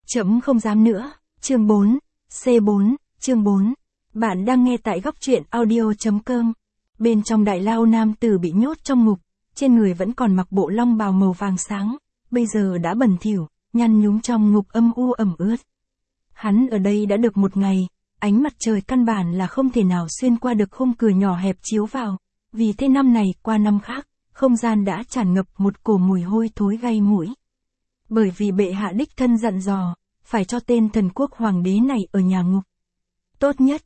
Chấm không dám nữa, chương 4, C4, chương 4. Bạn đang nghe tại góc truyện audio.com. Bên trong đại lao nam tử bị nhốt trong ngục, trên người vẫn còn mặc bộ long bào màu vàng sáng, bây giờ đã bẩn thỉu, nhăn nhúm trong ngục âm u ẩm ướt. Hắn ở đây đã được một ngày, ánh mặt trời căn bản là không thể nào xuyên qua được khung cửa nhỏ hẹp chiếu vào, vì thế năm này qua năm khác, không gian đã tràn ngập một cổ mùi hôi thối gây mũi. Bởi vì bệ hạ đích thân dặn dò, phải cho tên thần quốc hoàng đế này ở nhà ngục. Tốt nhất,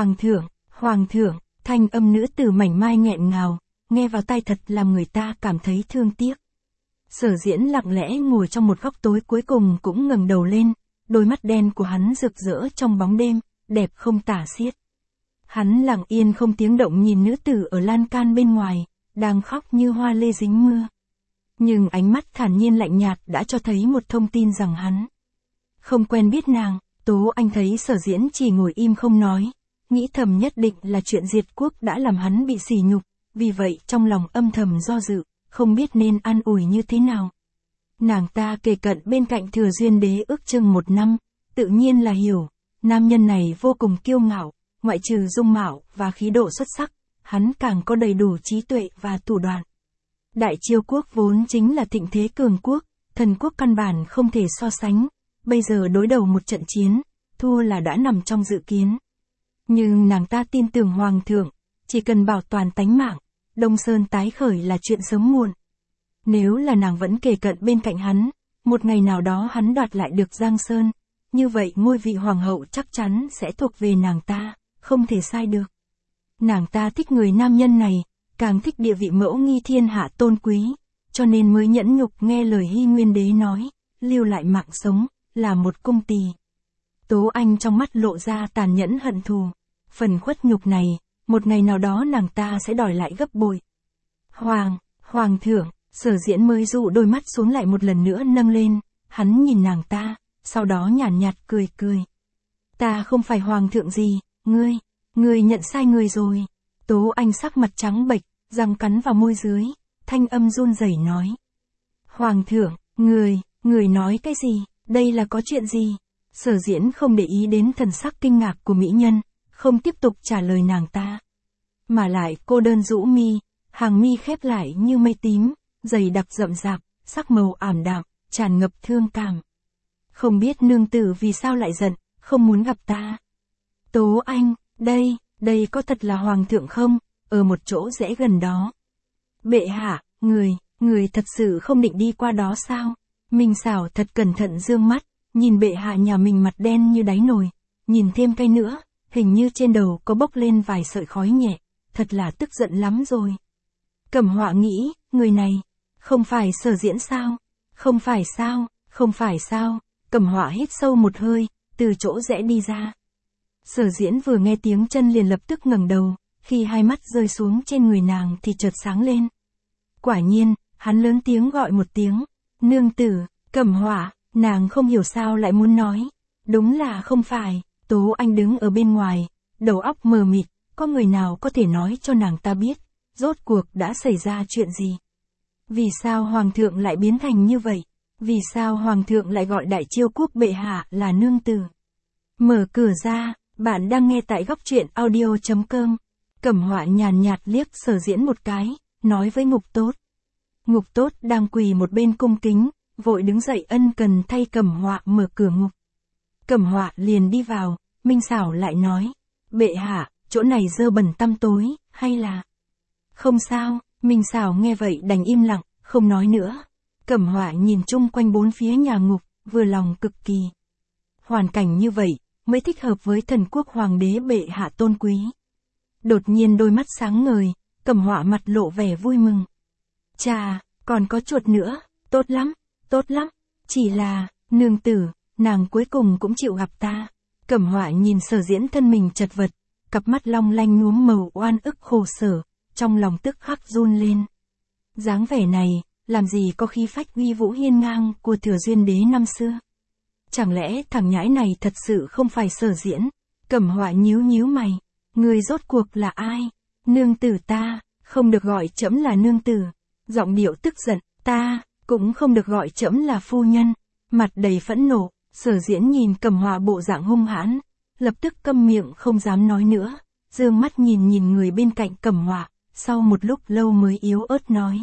hoàng thượng, thanh âm nữ tử mảnh mai nghẹn ngào, nghe vào tai thật làm người ta cảm thấy thương tiếc. Sở Diễn lặng lẽ ngồi trong một góc tối cuối cùng cũng ngẩng đầu lên, đôi mắt đen của hắn rực rỡ trong bóng đêm, đẹp không tả xiết. Hắn lặng yên không tiếng động nhìn nữ tử ở lan can bên ngoài, đang khóc như hoa lê dính mưa. Nhưng ánh mắt thản nhiên lạnh nhạt đã cho thấy một thông tin rằng hắn không quen biết nàng. Tố Anh thấy Sở Diễn chỉ ngồi im không nói, nghĩ thầm nhất định là chuyện diệt quốc đã làm hắn bị sỉ nhục, vì vậy trong lòng âm thầm do dự, không biết nên an ủi như thế nào. Nàng ta kề cận bên cạnh Thừa Duyên Đế ước chừng 1 năm, tự nhiên là hiểu, nam nhân này vô cùng kiêu ngạo, ngoại trừ dung mạo và khí độ xuất sắc, hắn càng có đầy đủ trí tuệ và thủ đoạn. Đại Chiêu quốc vốn chính là thịnh thế cường quốc, thần quốc căn bản không thể so sánh, bây giờ đối đầu một trận chiến, thua là đã nằm trong dự kiến. Nhưng nàng ta tin tưởng hoàng thượng, chỉ cần bảo toàn tánh mạng, Đông Sơn tái khởi là chuyện sớm muộn. Nếu là nàng vẫn kề cận bên cạnh hắn, một ngày nào đó hắn đoạt lại được Giang Sơn, như vậy ngôi vị hoàng hậu chắc chắn sẽ thuộc về nàng ta, không thể sai được. Nàng ta thích người nam nhân này, càng thích địa vị mẫu nghi thiên hạ tôn quý, cho nên mới nhẫn nhục nghe lời Hy Nguyên Đế nói, lưu lại mạng sống, là một cung tỳ. Tố Anh trong mắt lộ ra tàn nhẫn hận thù, phần khuất nhục này, một ngày nào đó nàng ta sẽ đòi lại gấp bội. Hoàng thượng, Sở Diễn mới dụ đôi mắt xuống lại một lần nữa nâng lên, hắn nhìn nàng ta, sau đó nhàn nhạt cười. Ta không phải hoàng thượng gì, ngươi nhận sai người rồi. Tố Anh sắc mặt trắng bệch, răng cắn vào môi dưới, thanh âm run rẩy nói. Hoàng thượng, người nói cái gì, đây là có chuyện gì? Sở Diễn không để ý đến thần sắc kinh ngạc của mỹ nhân, không tiếp tục trả lời nàng ta. Mà lại cô đơn rũ mi, hàng mi khép lại như mây tím, dày đặc rậm rạp, sắc màu ảm đạm, tràn ngập thương cảm. Không biết nương tử vì sao lại giận, không muốn gặp ta. Tố Anh, đây có thật là hoàng thượng không, ở một chỗ rẽ gần đó. Bệ hạ, người thật sự không định đi qua đó sao? Minh Xảo thật cẩn thận dương mắt, nhìn bệ hạ nhà mình mặt đen như đáy nồi, nhìn thêm cái nữa, hình như trên đầu có bốc lên vài sợi khói nhẹ, thật là tức giận lắm rồi. Cẩm Họa nghĩ, người này, không phải Sở Diễn sao? Không phải sao? Cẩm Họa hít sâu một hơi, từ chỗ rẽ đi ra. Sở Diễn vừa nghe tiếng chân liền lập tức ngẩng đầu, khi hai mắt rơi xuống trên người nàng thì chợt sáng lên. Quả nhiên, hắn lớn tiếng gọi một tiếng, nương tử, Cẩm Họa, nàng không hiểu sao lại muốn nói. Đúng là không phải, Tố Anh đứng ở bên ngoài, đầu óc mờ mịt, có người nào có thể nói cho nàng ta biết, rốt cuộc đã xảy ra chuyện gì? Vì sao hoàng thượng lại biến thành như vậy? Vì sao hoàng thượng lại gọi Đại Chiêu quốc bệ hạ là nương tử? Mở cửa ra, bạn đang nghe tại góc truyện audio.com. Cẩm Họa nhàn nhạt liếc Sở Diễn một cái, nói với Ngục Tốt. Ngục Tốt đang quỳ một bên cung kính, vội đứng dậy ân cần thay Cẩm Họa mở cửa ngục. Cẩm Họa liền đi vào, Minh Xảo lại nói, bệ hạ, chỗ này dơ bẩn tăm tối, hay là... Không sao, Minh Xảo nghe vậy đành im lặng, không nói nữa. Cẩm Họa nhìn chung quanh bốn phía nhà ngục, vừa lòng cực kỳ. Hoàn cảnh như vậy, mới thích hợp với thần quốc hoàng đế bệ hạ tôn quý. Đột nhiên đôi mắt sáng ngời, Cẩm Họa mặt lộ vẻ vui mừng. Chà, còn có chuột nữa, tốt lắm, chỉ là, nương tử, nàng cuối cùng cũng chịu gặp ta. Cẩm Họa nhìn Sở Diễn thân mình chật vật, cặp mắt long lanh nhuốm màu oan ức khổ sở, trong lòng tức khắc run lên. Dáng vẻ này, làm gì có khí phách uy vũ hiên ngang của Thừa Duyên Đế năm xưa. Chẳng lẽ thằng nhãi này thật sự không phải Sở Diễn? Cẩm Họa nhíu mày, người rốt cuộc là ai? Nương tử ta, không được gọi trẫm là nương tử. Giọng điệu tức giận, ta, cũng không được gọi trẫm là phu nhân. Mặt đầy phẫn nộ, Sở Diễn nhìn Cẩm Họa bộ dạng hung hãn, lập tức câm miệng không dám nói nữa, dương mắt nhìn nhìn người bên cạnh Cẩm Họa, sau một lúc lâu mới yếu ớt nói.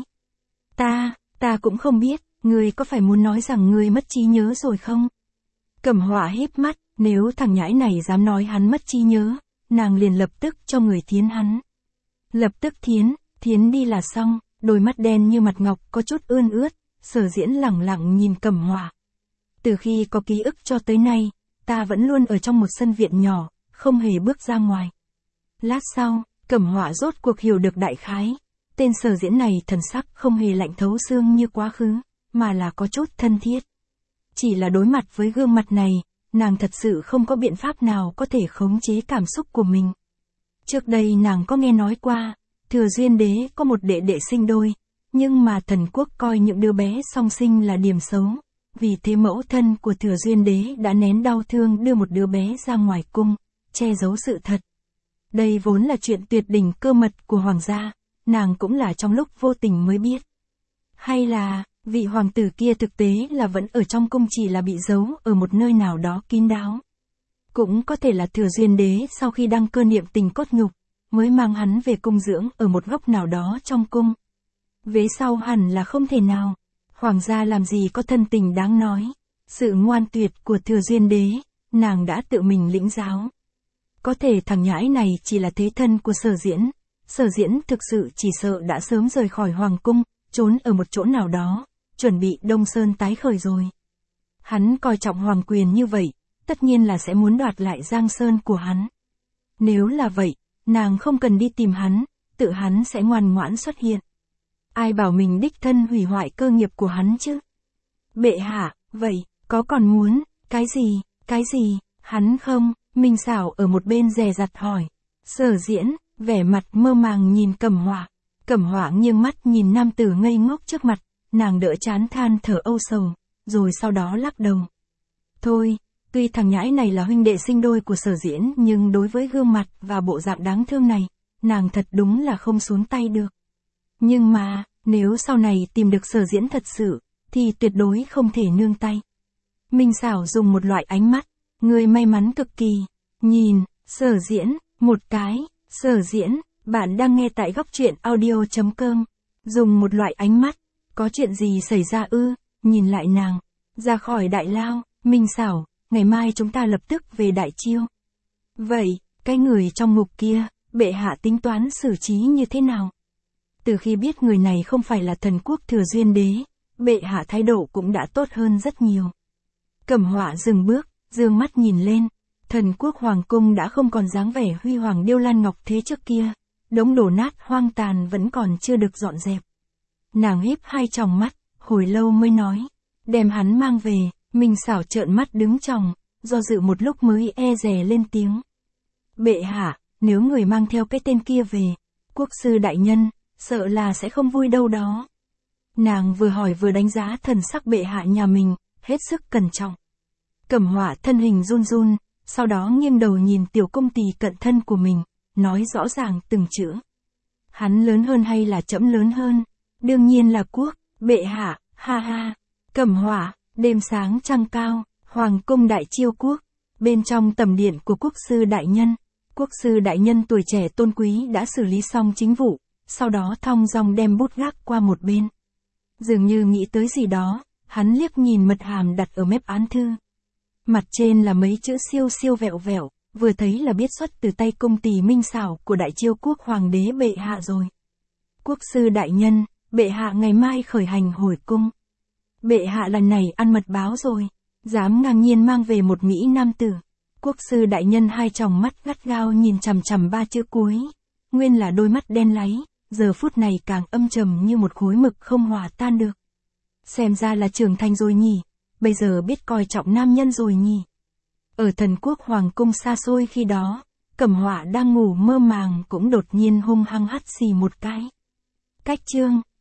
Ta cũng không biết, ngươi có phải muốn nói rằng ngươi mất trí nhớ rồi không? Cẩm Họa híp mắt, nếu thằng nhãi này dám nói hắn mất trí nhớ, nàng liền lập tức cho người thiến hắn. Lập tức thiến đi là xong, đôi mắt đen như mặt ngọc có chút ươn ướt, Sở Diễn lẳng lặng nhìn Cẩm Họa. Từ khi có ký ức cho tới nay, ta vẫn luôn ở trong một sân viện nhỏ, không hề bước ra ngoài. Lát sau, Cẩm Họa rốt cuộc hiểu được đại khái. Tên Sở Diễn này thần sắc không hề lạnh thấu xương như quá khứ, mà là có chút thân thiết. Chỉ là đối mặt với gương mặt này, nàng thật sự không có biện pháp nào có thể khống chế cảm xúc của mình. Trước đây nàng có nghe nói qua, Thừa Duyên Đế có một đệ đệ sinh đôi, nhưng mà thần quốc coi những đứa bé song sinh là điểm xấu. Vì thế mẫu thân của Thừa Duyên Đế đã nén đau thương đưa một đứa bé ra ngoài cung, che giấu sự thật. Đây vốn là chuyện tuyệt đỉnh cơ mật của hoàng gia, nàng cũng là trong lúc vô tình mới biết. Hay là, vị hoàng tử kia thực tế là vẫn ở trong cung chỉ là bị giấu ở một nơi nào đó kín đáo. Cũng có thể là Thừa Duyên Đế sau khi đăng cơ niệm tình cốt nhục, mới mang hắn về cung dưỡng ở một góc nào đó trong cung. Vế sau hẳn là không thể nào. Hoàng gia làm gì có thân tình đáng nói. Sự ngoan tuyệt của Thừa Duyên Đế, nàng đã tự mình lĩnh giáo. Có thể thằng nhãi này chỉ là thế thân của Sở Diễn. Sở Diễn thực sự chỉ sợ đã sớm rời khỏi hoàng cung, trốn ở một chỗ nào đó, chuẩn bị Đông Sơn tái khởi rồi. Hắn coi trọng hoàng quyền như vậy, tất nhiên là sẽ muốn đoạt lại Giang Sơn của hắn. Nếu là vậy, nàng không cần đi tìm hắn, tự hắn sẽ ngoan ngoãn xuất hiện. Ai bảo mình đích thân hủy hoại cơ nghiệp của hắn chứ? Bệ hạ, vậy, có còn muốn, cái gì, hắn không? Minh Xảo ở một bên dè dặt hỏi. Sở Diễn, vẻ mặt mơ màng nhìn Cẩm Họa. Cẩm Họa nghiêng mắt nhìn nam tử ngây ngốc trước mặt, nàng đỡ chán than thở âu sầu, rồi sau đó lắc đầu. Thôi, tuy thằng nhãi này là huynh đệ sinh đôi của Sở Diễn nhưng đối với gương mặt và bộ dạng đáng thương này, nàng thật đúng là không xuống tay được. Nhưng mà, nếu sau này tìm được Sở Diễn thật sự, thì tuyệt đối không thể nương tay. Minh Xảo dùng một loại ánh mắt, người may mắn cực kỳ, nhìn, Sở Diễn, một cái, Sở Diễn, bạn đang nghe tại góc truyện audio.com, dùng một loại ánh mắt, có chuyện gì xảy ra ư, nhìn lại nàng, ra khỏi đại lao, Minh Xảo, ngày mai chúng ta lập tức về Đại Chiêu. Vậy, cái người trong ngục kia, bệ hạ tính toán xử trí như thế nào? Từ khi biết người này không phải là thần quốc Thừa Duyên Đế, bệ hạ thái độ cũng đã tốt hơn rất nhiều. Cẩm Họa dừng bước, dương mắt nhìn lên, thần quốc hoàng cung đã không còn dáng vẻ huy hoàng điêu lan ngọc thế trước kia, đống đổ nát hoang tàn vẫn còn chưa được dọn dẹp. Nàng híp hai tròng mắt, hồi lâu mới nói, đem hắn mang về. Minh Xảo trợn mắt đứng chòng, do dự một lúc mới e dè lên tiếng. Bệ hạ, nếu người mang theo cái tên kia về, quốc sư đại nhân, sợ là sẽ không vui đâu đó. Nàng vừa hỏi vừa đánh giá thần sắc bệ hạ nhà mình, hết sức cẩn trọng. Cẩm Họa thân hình run run, sau đó nghiêng đầu nhìn tiểu công tỳ cận thân của mình, nói rõ ràng từng chữ. Hắn lớn hơn hay là trẫm lớn hơn? Đương nhiên là quốc, bệ hạ, ha ha. Cẩm Họa, đêm sáng trăng cao, hoàng cung Đại Chiêu quốc, bên trong tầm điện của quốc sư đại nhân. Quốc sư đại nhân tuổi trẻ tôn quý đã xử lý xong chính vụ, sau đó thong dong đem bút gác qua một bên. Dường như nghĩ tới gì đó, hắn liếc nhìn mật hàm đặt ở mép án thư. Mặt trên là mấy chữ siêu siêu vẹo vẹo, vừa thấy là biết xuất từ tay công tỳ Minh Xảo của Đại Chiêu quốc hoàng đế bệ hạ rồi. Quốc sư đại nhân, bệ hạ ngày mai khởi hành hồi cung. Bệ hạ lần này ăn mật báo rồi, dám ngang nhiên mang về một Mỹ nam tử. Quốc sư đại nhân hai tròng mắt gắt gao nhìn chằm chằm ba chữ cuối, nguyên là đôi mắt đen láy, giờ phút này càng âm trầm như một khối mực không hòa tan được. Xem ra là trưởng thành rồi nhỉ, bây giờ biết coi trọng nam nhân rồi nhỉ. Ở thần quốc hoàng cung xa xôi khi đó, Cẩm Họa đang ngủ mơ màng cũng đột nhiên hung hăng hắt xì một cái. Cách chương